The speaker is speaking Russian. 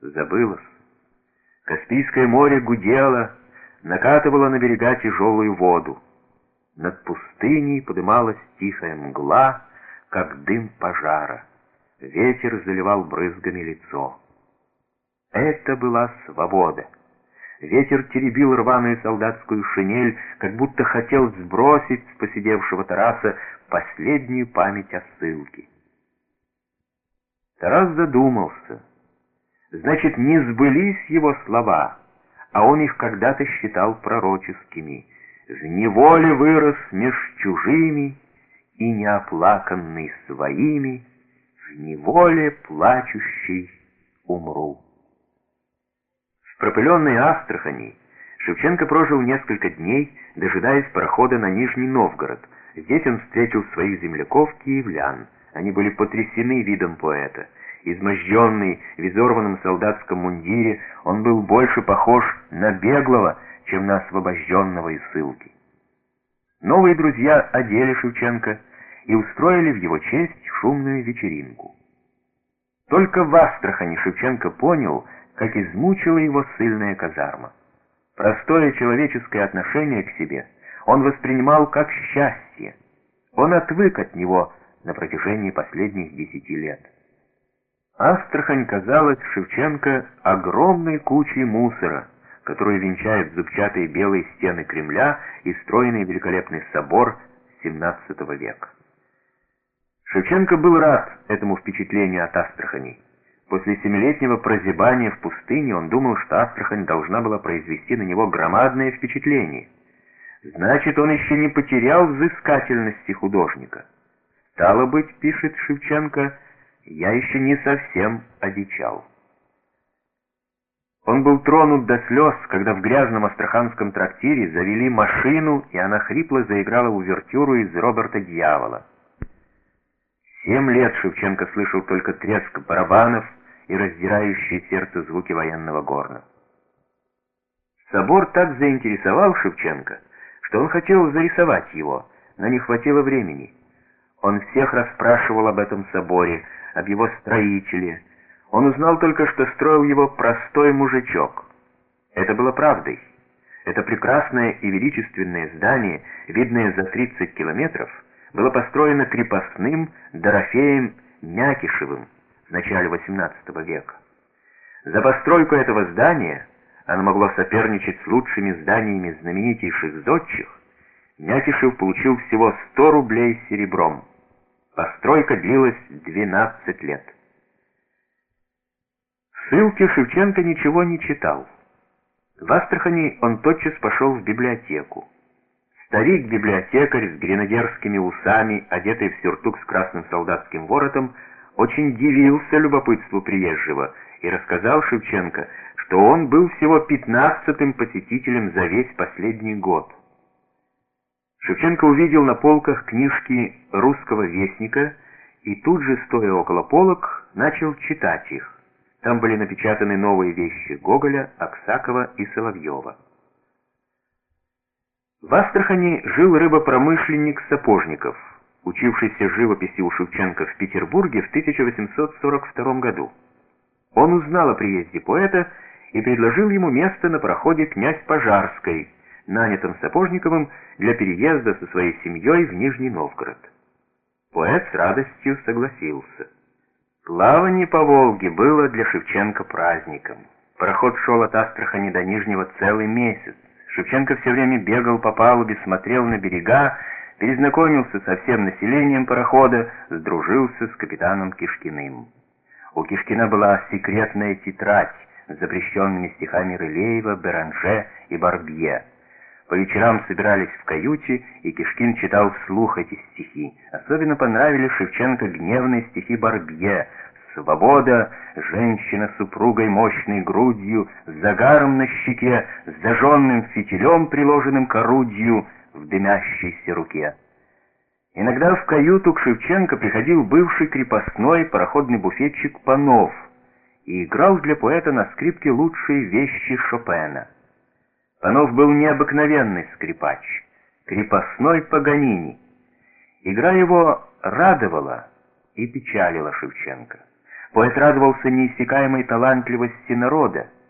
Забылось. Каспийское море гудело, накатывало на берега тяжелую воду. Над пустыней подымалась тихая мгла, как дым пожара. Ветер заливал брызгами лицо. Это была свобода. Ветер теребил рваную солдатскую шинель, как будто хотел сбросить с поседевшего Тараса последнюю память о ссылке. Тарас задумался. Значит, не сбылись его слова, а он их когда-то считал пророческими. В неволе вырос меж чужими и неоплаканный своими, в неволе плачущий умру. В пропыленной Астрахани Шевченко прожил несколько дней, дожидаясь парохода на Нижний Новгород. Здесь он встретил своих земляков-киевлян. Они были потрясены видом поэта. Изможденный в изорванном солдатском мундире, он был больше похож на беглого, чем на освобожденного из ссылки. Новые друзья одели Шевченко и устроили в его честь шумную вечеринку. Только в Астрахани Шевченко понял, как измучила его ссыльная казарма. Простое человеческое отношение к себе он воспринимал как счастье. Он отвык от него на протяжении последних 10 лет. Астрахань казалась Шевченко огромной кучей мусора, которую венчают зубчатые белые стены Кремля и стройный великолепный собор XVII века. Шевченко был рад этому впечатлению от Астрахани. После 7-летнего прозябания в пустыне он думал, что Астрахань должна была произвести на него громадное впечатление. Значит, он еще не потерял взыскательности художника. Стало быть, пишет Шевченко, я еще не совсем одичал. Он был тронут до слез, когда в грязном астраханском трактире завели машину, и она хрипло заиграла увертюру из «Роберта Дьявола». 7 лет Шевченко слышал только треск барабанов и раздирающие сердце звуки военного горна. Собор так заинтересовал Шевченко, что он хотел зарисовать его, но не хватило времени. Он всех расспрашивал об этом соборе, об его строителе. Он узнал только, что строил его простой мужичок. Это было правдой. Это прекрасное и величественное здание, видное за 30 километров, было построено крепостным Дорофеем Мякишевым в начале XVIII века. За постройку этого здания, оно могло соперничать с лучшими зданиями знаменитейших зодчих, Мякишев получил всего 100 рублей серебром. Постройка длилась 12 лет. В ссылке Шевченко ничего не читал. В Астрахани он тотчас пошел в библиотеку. Старик-библиотекарь с гренадерскими усами, одетый в сюртук с красным солдатским воротом, очень дивился любопытству приезжего и рассказал Шевченко, что он был всего 15-м посетителем за весь последний год. Шевченко увидел на полках книжки «Русского вестника» и тут же, стоя около полок, начал читать их. Там были напечатаны новые вещи Гоголя, Аксакова и Соловьева. В Астрахани жил рыбопромышленник Сапожников, учившийся живописи у Шевченко в Петербурге в 1842 году. Он узнал о приезде поэта и предложил ему место на пароходе «Князь Пожарской», нанятым Сапожниковым для переезда со своей семьей в Нижний Новгород. Поэт с радостью согласился. Плавание по Волге было для Шевченко праздником. Пароход шел от Астрахани до Нижнего целый месяц. Шевченко все время бегал по палубе, смотрел на берега, перезнакомился со всем населением парохода, сдружился с капитаном Кишкиным. У Кишкина была секретная тетрадь с запрещенными стихами Рылеева, Беранже и Барбье. По вечерам собирались в каюте, и Кишкин читал вслух эти стихи. Особенно понравились Шевченко гневные стихи Барбье: «Свобода, женщина с супругой мощной грудью, с загаром на щеке, с зажженным фитилем, приложенным к орудию в дымящейся руке». Иногда в каюту к Шевченко приходил бывший крепостной пароходный буфетчик Панов и играл для поэта на скрипке лучшие вещи Шопена. Панов был необыкновенный скрипач, крепостной Паганини. Игра его радовала и печалила Шевченко. Поэт радовался неиссякаемой талантливости народа,